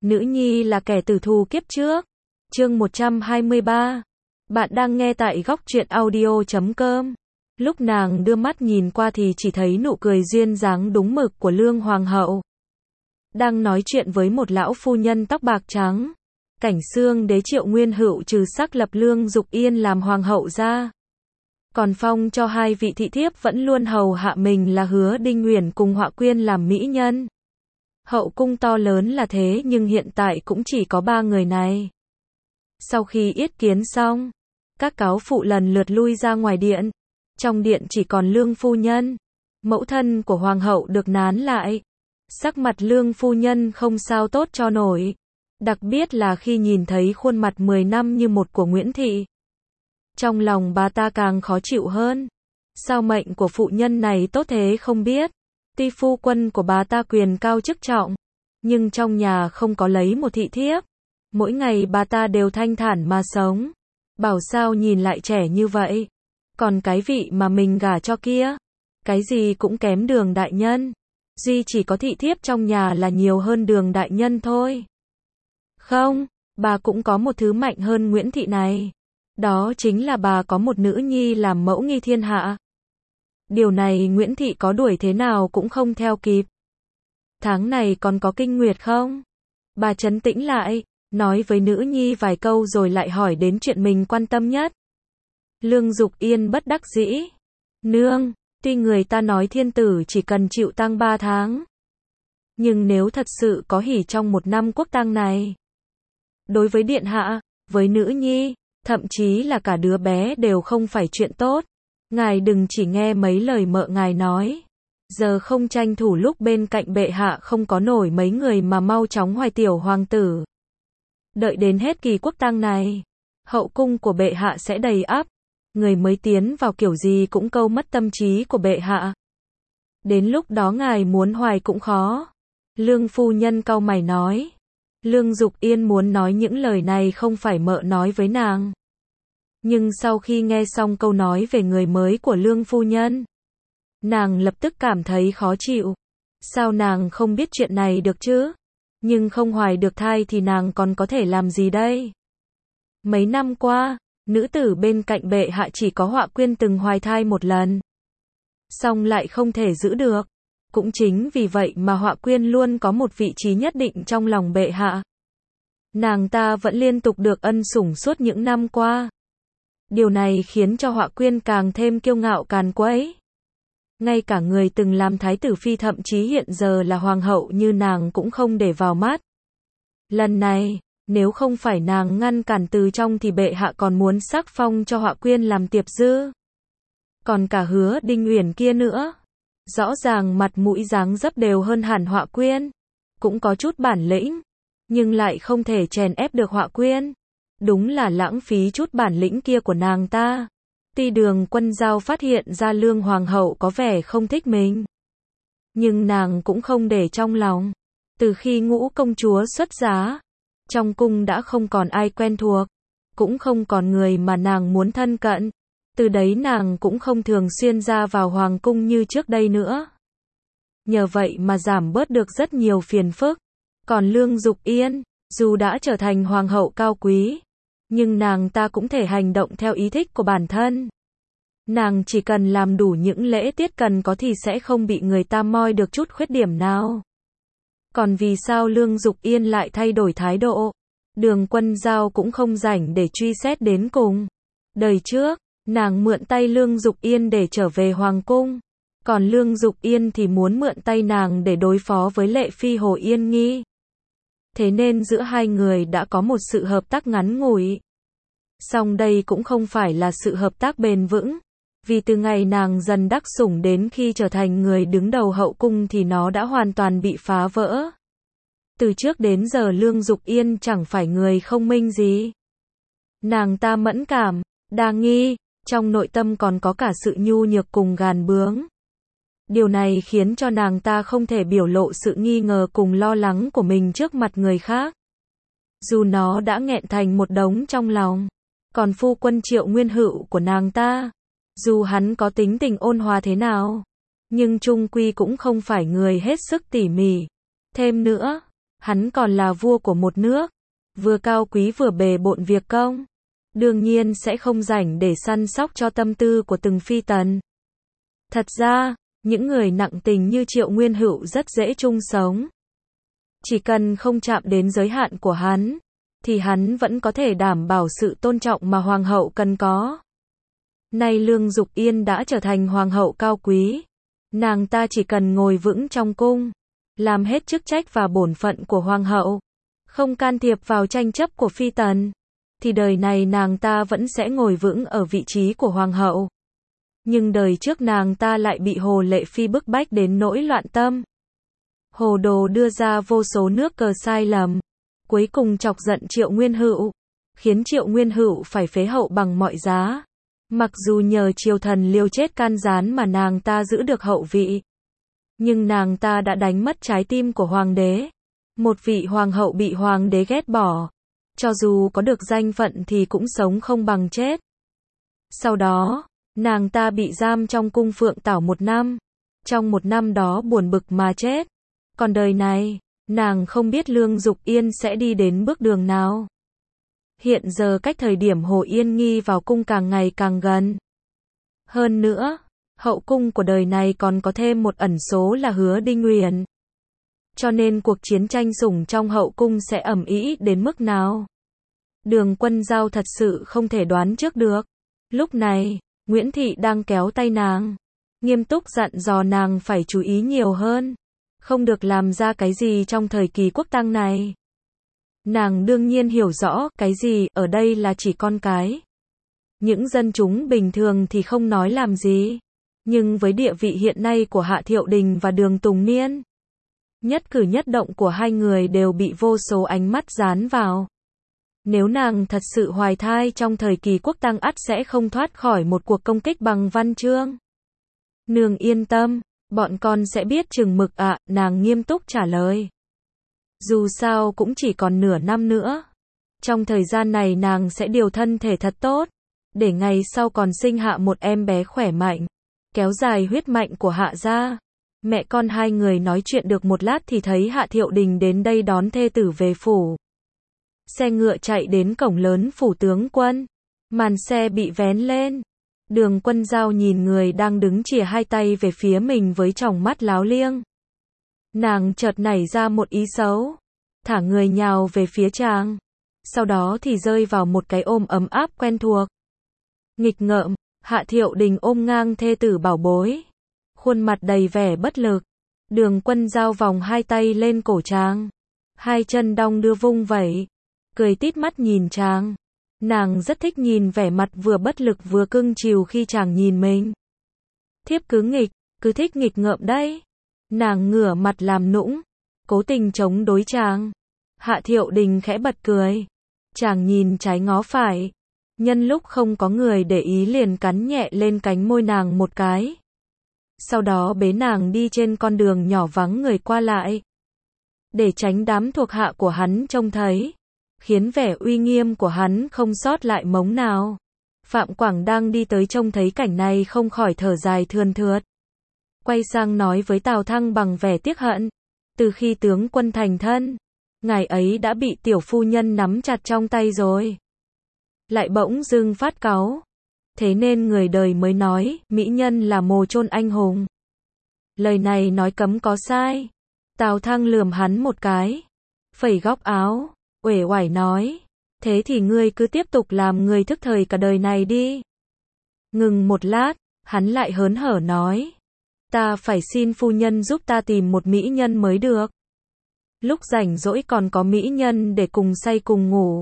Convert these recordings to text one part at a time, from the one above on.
Nữ nhi là kẻ tử thù kiếp trước. Chương 123. Bạn đang nghe tại góc truyện audio.com. Lúc nàng đưa mắt nhìn qua thì chỉ thấy nụ cười duyên dáng đúng mực của Lương Hoàng hậu. Đang nói chuyện với một lão phu nhân tóc bạc trắng. Cảnh Xương đế Triệu Nguyên Hữu trừ sắc lập Lương Dục Yên làm hoàng hậu ra, còn phong cho hai vị thị thiếp vẫn luôn hầu hạ mình là Hứa Đinh Uyển cùng Họa Quyên làm mỹ nhân. Hậu cung to lớn là thế nhưng hiện tại cũng chỉ có ba người này. Sau khi yết kiến xong, các cáo phụ lần lượt lui ra ngoài điện. Trong điện chỉ còn Lương phu nhân, mẫu thân của hoàng hậu được nán lại. Sắc mặt Lương phu nhân không sao tốt cho nổi, đặc biệt là khi nhìn thấy khuôn mặt 10 năm như một của Nguyễn Thị. Trong lòng bà ta càng khó chịu hơn. Sao mệnh của phụ nhân này tốt thế không biết. Tuy phu quân của bà ta quyền cao chức trọng, nhưng trong nhà không có lấy một thị thiếp. Mỗi ngày bà ta đều thanh thản mà sống. Bảo sao nhìn lại trẻ như vậy. Còn cái vị mà mình gả cho kia, cái gì cũng kém Đường đại nhân. Duy chỉ có thị thiếp trong nhà là nhiều hơn Đường đại nhân thôi. Không, bà cũng có một thứ mạnh hơn Nguyễn Thị này. Đó chính là bà có một nữ nhi làm mẫu nghi thiên hạ. Điều này Nguyễn Thị có đuổi thế nào cũng không theo kịp. Tháng này còn có kinh nguyệt không? Bà trấn tĩnh lại, nói với nữ nhi vài câu rồi lại hỏi đến chuyện mình quan tâm nhất. Lương Dục Yên bất đắc dĩ. Nương, tuy người ta nói thiên tử chỉ cần chịu tang 3 tháng. Nhưng nếu thật sự có hỉ trong một năm quốc tang này, đối với điện hạ, với nữ nhi, thậm chí là cả đứa bé đều không phải chuyện tốt. Ngài đừng chỉ nghe mấy lời mợ ngài nói. Giờ không tranh thủ lúc bên cạnh bệ hạ không có nổi mấy người mà mau chóng hoài tiểu hoàng tử. Đợi đến hết kỳ quốc tang này, hậu cung của bệ hạ sẽ đầy ắp. Người mới tiến vào kiểu gì cũng câu mất tâm trí của bệ hạ. Đến lúc đó ngài muốn hoài cũng khó. Lương phu nhân cau mày nói. Lương Dục Yên muốn nói những lời này không phải mợ nói với nàng. Nhưng sau khi nghe xong câu nói về người mới của Lương phu nhân, nàng lập tức cảm thấy khó chịu. Sao nàng không biết chuyện này được chứ? Nhưng không hoài được thai thì nàng còn có thể làm gì đây? Mấy năm qua, nữ tử bên cạnh bệ hạ chỉ có Họa Quyên từng hoài thai một lần. Xong lại không thể giữ được. Cũng chính vì vậy mà Họa Quyên luôn có một vị trí nhất định trong lòng bệ hạ. Nàng ta vẫn liên tục được ân sủng suốt những năm qua. Điều này khiến cho Họa Quyên càng thêm kiêu ngạo càn quấy. Ngay cả người từng làm thái tử phi thậm chí hiện giờ là hoàng hậu như nàng cũng không để vào mắt. Lần này, nếu không phải nàng ngăn cản từ trong thì bệ hạ còn muốn sắc phong cho Họa Quyên làm tiệp dư. Còn cả Hứa Đinh Uyển kia nữa. Rõ ràng mặt mũi dáng dấp đều hơn hẳn Họa Quyên. Cũng có chút bản lĩnh, nhưng lại không thể chèn ép được Họa Quyên. Đúng là lãng phí chút bản lĩnh kia của nàng ta. Tuy Đường Quân Giao phát hiện ra Lương Hoàng hậu có vẻ không thích mình, nhưng nàng cũng không để trong lòng. Từ khi Ngũ công chúa xuất giá, trong cung đã không còn ai quen thuộc, cũng không còn người mà nàng muốn thân cận. Từ đấy nàng cũng không thường xuyên ra vào hoàng cung như trước đây nữa. Nhờ vậy mà giảm bớt được rất nhiều phiền phức. Còn Lương Dục Yên, dù đã trở thành hoàng hậu cao quý, nhưng nàng ta cũng thể hành động theo ý thích của bản thân. Nàng chỉ cần làm đủ những lễ tiết cần có thì sẽ không bị người ta moi được chút khuyết điểm nào. Còn vì sao Lương Dục Yên lại thay đổi thái độ? Đường Quân Giao cũng không rảnh để truy xét đến cùng. Đời trước, nàng mượn tay Lương Dục Yên để trở về hoàng cung. Còn Lương Dục Yên thì muốn mượn tay nàng để đối phó với Lệ Phi Hồ Yên Nghi. Thế nên giữa hai người đã có một sự hợp tác ngắn ngủi. Song đây cũng không phải là sự hợp tác bền vững. Vì từ ngày nàng dần đắc sủng đến khi trở thành người đứng đầu hậu cung thì nó đã hoàn toàn bị phá vỡ. Từ trước đến giờ Lương Dục Yên chẳng phải người không minh gì. Nàng ta mẫn cảm, đa nghi, trong nội tâm còn có cả sự nhu nhược cùng gàn bướng. Điều này khiến cho nàng ta không thể biểu lộ sự nghi ngờ cùng lo lắng của mình trước mặt người khác. Dù nó đã nghẹn thành một đống trong lòng. Còn phu quân Triệu Nguyên Hữu của nàng ta, dù hắn có tính tình ôn hòa thế nào, nhưng chung quy cũng không phải người hết sức tỉ mỉ. Thêm nữa, Hắn còn là vua của một nước, vừa cao quý vừa bề bộn việc công, đương nhiên sẽ không rảnh để săn sóc cho tâm tư của từng phi tần. Thật ra, những người nặng tình như Triệu Nguyên Hữu rất dễ chung sống. Chỉ cần không chạm đến giới hạn của hắn, thì hắn vẫn có thể đảm bảo sự tôn trọng mà hoàng hậu cần có. Nay Lương Dục Yên đã trở thành hoàng hậu cao quý, nàng ta chỉ cần ngồi vững trong cung, làm hết chức trách và bổn phận của hoàng hậu, không can thiệp vào tranh chấp của phi tần, thì đời này nàng ta vẫn sẽ ngồi vững ở vị trí của hoàng hậu. Nhưng đời trước nàng ta lại bị Hồ Lệ Phi bức bách đến nỗi loạn tâm. Hồ Đồ đưa ra vô số nước cờ sai lầm, cuối cùng chọc giận Triệu Nguyên Hữu, khiến Triệu Nguyên Hữu phải phế hậu bằng mọi giá. Mặc dù nhờ triều thần liều chết can gián mà nàng ta giữ được hậu vị, nhưng nàng ta đã đánh mất trái tim của hoàng đế. Một vị hoàng hậu bị hoàng đế ghét bỏ, cho dù có được danh phận thì cũng sống không bằng chết. Sau đó, nàng ta bị giam trong cung Phượng Tảo 1 năm. Trong 1 năm đó buồn bực mà chết. Còn đời này, nàng không biết Lương Dục Yên sẽ đi đến bước đường nào. Hiện giờ cách thời điểm Hồ Yên Nghi vào cung càng ngày càng gần. Hơn nữa, hậu cung của đời này còn có thêm một ẩn số là Hứa Đinh Uyển. Cho nên cuộc chiến tranh sủng trong hậu cung sẽ ầm ĩ đến mức nào, Đường Quân Giao thật sự không thể đoán trước được. Lúc này, Nguyễn Thị đang kéo tay nàng, nghiêm túc dặn dò nàng phải chú ý nhiều hơn, không được làm ra cái gì trong thời kỳ quốc tang này. Nàng đương nhiên hiểu rõ, cái gì ở đây là chỉ con cái. Những dân chúng bình thường thì không nói làm gì, nhưng với địa vị hiện nay của Hạ Thiệu Đình và Đường Tùng Niên, nhất cử nhất động của hai người đều bị vô số ánh mắt dán vào. Nếu nàng thật sự hoài thai trong thời kỳ quốc tang ắt sẽ không thoát khỏi một cuộc công kích bằng văn chương. Nương yên tâm, bọn con sẽ biết chừng mực ạ, nàng nghiêm túc trả lời. Dù sao cũng chỉ còn nửa năm nữa. Trong thời gian này nàng sẽ điều thân thể thật tốt, để ngày sau còn sinh hạ một em bé khỏe mạnh, kéo dài huyết mạch của Hạ gia. Mẹ con hai người nói chuyện được một lát thì thấy Hạ Thiệu Đình đến đây đón thê tử về phủ. Xe ngựa chạy đến cổng lớn phủ tướng quân. Màn xe bị vén lên. Đường Quân Giao nhìn người đang đứng chìa hai tay về phía mình với tròng mắt láo liêng. Nàng chợt nảy ra một ý xấu, thả người nhào về phía chàng, sau đó thì rơi vào một cái ôm ấm áp quen thuộc. Nghịch ngợm, Hạ Thiệu Đình ôm ngang thê tử bảo bối, khuôn mặt đầy vẻ bất lực. Đường Quân Giao vòng hai tay lên cổ chàng, hai chân đong đưa vung vẩy, cười tít mắt nhìn chàng. Nàng rất thích nhìn vẻ mặt vừa bất lực vừa cưng chiều khi chàng nhìn mình. Thiếp cứ thích nghịch ngợm đấy. Nàng ngửa mặt làm nũng, cố tình chống đối chàng. Hạ Thiệu Đình khẽ bật cười. Chàng nhìn trái ngó phải. Nhân lúc không có người để ý liền cắn nhẹ lên cánh môi nàng một cái. Sau đó bế nàng đi trên con đường nhỏ vắng người qua lại, để tránh đám thuộc hạ của hắn trông thấy, khiến vẻ uy nghiêm của hắn không sót lại mống nào. Phạm Quảng đang đi tới trông thấy cảnh này không khỏi thở dài thườn thượt. Quay sang nói với Tào Thăng bằng vẻ tiếc hận. Từ khi tướng quân thành thân, ngài ấy đã bị tiểu phu nhân nắm chặt trong tay rồi. Lại bỗng dưng phát cáu. Thế nên người đời mới nói, mỹ nhân là mồ chôn anh hùng. Lời này nói cấm có sai. Tào Thăng lườm hắn một cái, phẩy góc áo, uể oải nói, thế thì ngươi cứ tiếp tục làm người thức thời cả đời này đi. Ngừng một lát, hắn lại hớn hở nói, ta phải xin phu nhân giúp ta tìm một mỹ nhân mới được. Lúc rảnh rỗi còn có mỹ nhân để cùng say cùng ngủ.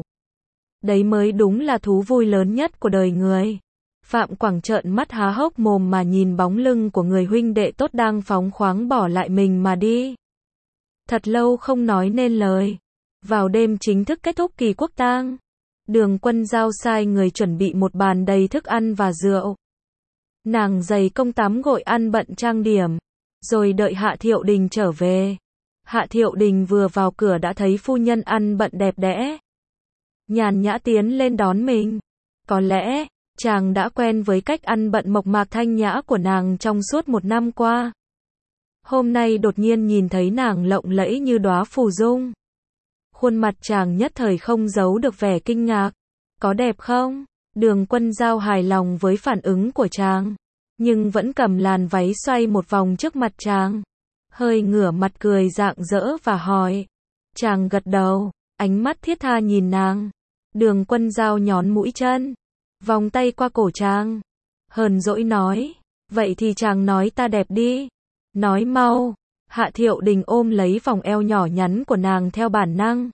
Đấy mới đúng là thú vui lớn nhất của đời người. Phạm Quảng trợn mắt há hốc mồm mà nhìn bóng lưng của người huynh đệ tốt đang phóng khoáng bỏ lại mình mà đi. Thật lâu không nói nên lời. Vào đêm chính thức kết thúc kỳ quốc tang, Đường Quân Giao sai người chuẩn bị một bàn đầy thức ăn và rượu. Nàng dày công tắm gội ăn bận trang điểm, rồi đợi Hạ Thiệu Đình trở về. Hạ Thiệu Đình vừa vào cửa đã thấy phu nhân ăn bận đẹp đẽ, nhàn nhã tiến lên đón mình. Có lẽ, chàng đã quen với cách ăn bận mộc mạc thanh nhã của nàng trong suốt 1 năm qua. Hôm nay đột nhiên nhìn thấy nàng lộng lẫy như đóa phù dung, Khuôn mặt chàng nhất thời không giấu được vẻ kinh ngạc. Có đẹp không? Đường Quân Dao hài lòng với phản ứng của chàng, nhưng vẫn cầm làn váy xoay một vòng trước mặt chàng. Hơi ngửa mặt cười rạng rỡ và hỏi. Chàng gật đầu, ánh mắt thiết tha nhìn nàng. Đường Quân Dao nhón mũi chân, vòng tay qua cổ chàng, hờn dỗi nói. Vậy thì chàng nói ta đẹp đi. Nói mau. Hạ Thiệu Đình ôm lấy vòng eo nhỏ nhắn của nàng theo bản năng.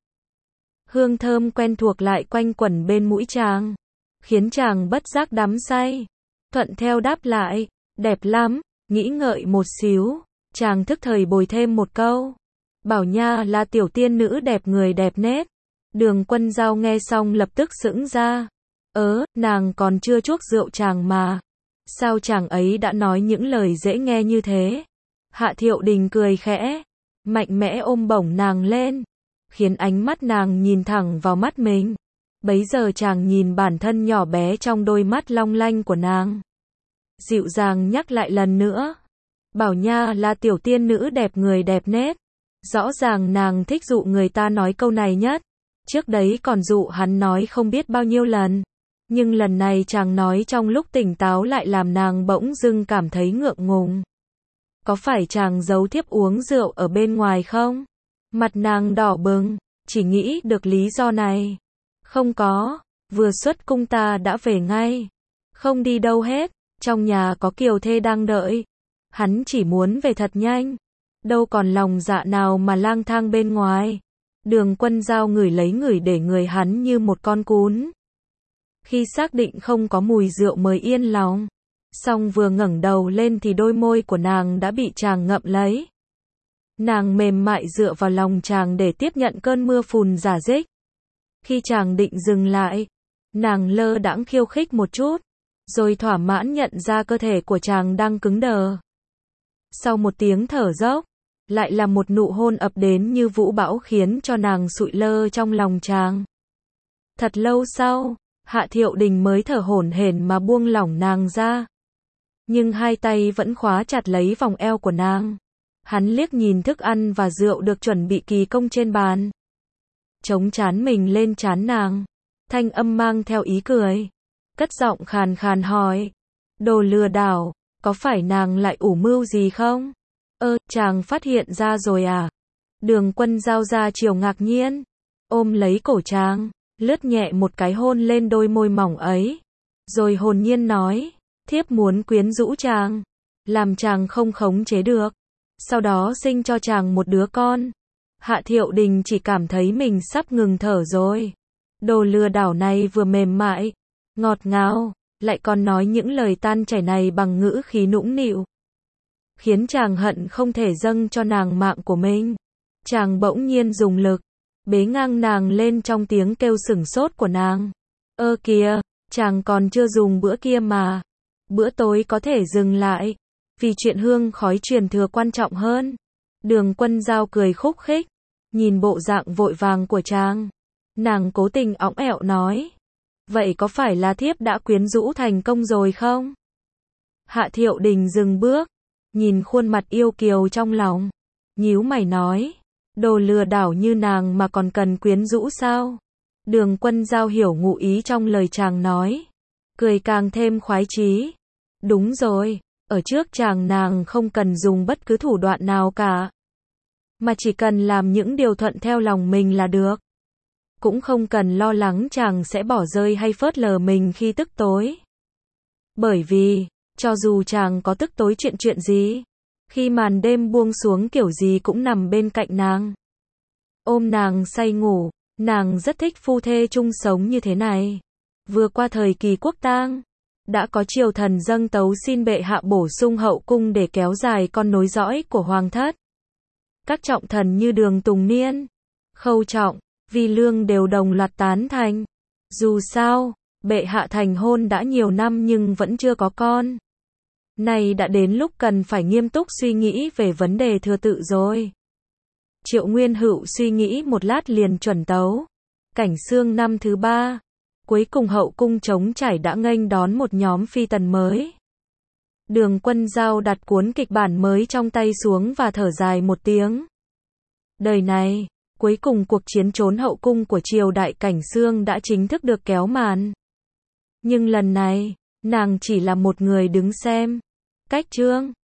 Hương thơm quen thuộc lại quanh quẩn bên mũi chàng, khiến chàng bất giác đắm say. Thuận theo đáp lại, đẹp lắm. Nghĩ ngợi một xíu, chàng thức thời bồi thêm một câu. Bảo nha là tiểu tiên nữ đẹp người đẹp nết. Đường Quân Dao nghe xong lập tức sững ra. Nàng còn chưa chuốc rượu chàng mà. Sao chàng ấy đã nói những lời dễ nghe như thế? Hạ Thiệu Đình cười khẽ, mạnh mẽ ôm bổng nàng lên, khiến ánh mắt nàng nhìn thẳng vào mắt mình. Bấy giờ chàng nhìn bản thân nhỏ bé trong đôi mắt long lanh của nàng, dịu dàng nhắc lại lần nữa. Bảo nha là tiểu tiên nữ đẹp người đẹp nết. Rõ ràng nàng thích dụ người ta nói câu này nhất. Trước đấy còn dụ hắn nói không biết bao nhiêu lần. Nhưng lần này chàng nói trong lúc tỉnh táo lại làm nàng bỗng dưng cảm thấy ngượng ngùng. Có phải chàng giấu thiếp uống rượu ở bên ngoài không? Mặt nàng đỏ bừng, chỉ nghĩ được lý do này. Không có, vừa xuất cung ta đã về ngay. Không đi đâu hết, trong nhà có kiều thê đang đợi. Hắn chỉ muốn về thật nhanh. Đâu còn lòng dạ nào mà lang thang bên ngoài. Đường Quân Dao ngửi lấy ngửi để người hắn như một con cún. Khi xác định không có mùi rượu mới yên lòng. Xong vừa ngẩng đầu lên thì đôi môi của nàng đã bị chàng ngậm lấy. Nàng mềm mại dựa vào lòng chàng để tiếp nhận cơn mưa phùn rả rích. Khi chàng định dừng lại, nàng lơ đãng khiêu khích một chút, rồi thỏa mãn nhận ra cơ thể của chàng đang cứng đờ. Sau một tiếng thở dốc, lại là một nụ hôn ập đến như vũ bão khiến cho nàng sụi lơ trong lòng chàng. Thật lâu sau, Hạ Thiệu Đình mới thở hổn hển mà buông lỏng nàng ra. Nhưng hai tay vẫn khóa chặt lấy vòng eo của nàng. Hắn liếc nhìn thức ăn và rượu được chuẩn bị kỳ công trên bàn. Chống trán mình lên trán nàng. Thanh âm mang theo ý cười. Cất giọng khàn khàn hỏi. Đồ lừa đảo, có phải nàng lại ủ mưu gì không? Chàng phát hiện ra rồi à? Đường Quân Dao ra chiều ngạc nhiên. Ôm lấy cổ chàng, lướt nhẹ một cái hôn lên đôi môi mỏng ấy. Rồi hồn nhiên nói. Thiếp muốn quyến rũ chàng, làm chàng không khống chế được, sau đó sinh cho chàng một đứa con. Hạ Thiệu Đình chỉ cảm thấy mình sắp ngừng thở rồi. Đồ lừa đảo này vừa mềm mại, ngọt ngào, lại còn nói những lời tan chảy này bằng ngữ khí nũng nịu, khiến chàng hận không thể dâng cho nàng mạng của mình. Chàng bỗng nhiên dùng lực, bế ngang nàng lên trong tiếng kêu sửng sốt của nàng. Kìa, chàng còn chưa dùng bữa kia mà. Bữa tối có thể dừng lại, vì chuyện hương khói truyền thừa quan trọng hơn. Đường Quân Dao cười khúc khích, nhìn bộ dạng vội vàng của chàng. Nàng cố tình õng ẹo nói. Vậy có phải là thiếp đã quyến rũ thành công rồi không? Hạ Thiệu Đình dừng bước, nhìn khuôn mặt yêu kiều trong lòng, nhíu mày nói. Đồ lừa đảo như nàng mà còn cần quyến rũ sao? Đường Quân Dao hiểu ngụ ý trong lời chàng nói, cười càng thêm khoái chí. Đúng rồi, ở trước chàng nàng không cần dùng bất cứ thủ đoạn nào cả, mà chỉ cần làm những điều thuận theo lòng mình là được. Cũng không cần lo lắng chàng sẽ bỏ rơi hay phớt lờ mình khi tức tối. Bởi vì, cho dù chàng có tức tối chuyện gì, khi màn đêm buông xuống kiểu gì cũng nằm bên cạnh nàng, ôm nàng say ngủ. Nàng rất thích phu thê chung sống như thế này. Vừa qua thời kỳ quốc tang, đã có triều thần dâng tấu xin bệ hạ bổ sung hậu cung để kéo dài con nối dõi của hoàng thất. Các trọng thần như Đường Tùng Niên, Khâu Trọng, Vi Lương đều đồng loạt tán thành. Dù sao, bệ hạ thành hôn đã nhiều năm nhưng vẫn chưa có con. Này đã đến lúc cần phải nghiêm túc suy nghĩ về vấn đề thừa tự rồi. Triệu Nguyên Hữu suy nghĩ một lát liền chuẩn tấu. Cảnh xương năm thứ 3. Cuối cùng hậu cung trống trải đã nghênh đón một nhóm phi tần mới. Đường Quân Dao đặt cuốn kịch bản mới trong tay xuống và thở dài một tiếng. Đời này, Cuối cùng cuộc chiến trốn hậu cung của triều đại Cảnh Xương đã chính thức được kéo màn. Nhưng lần này, nàng chỉ là một người đứng xem. Cách chương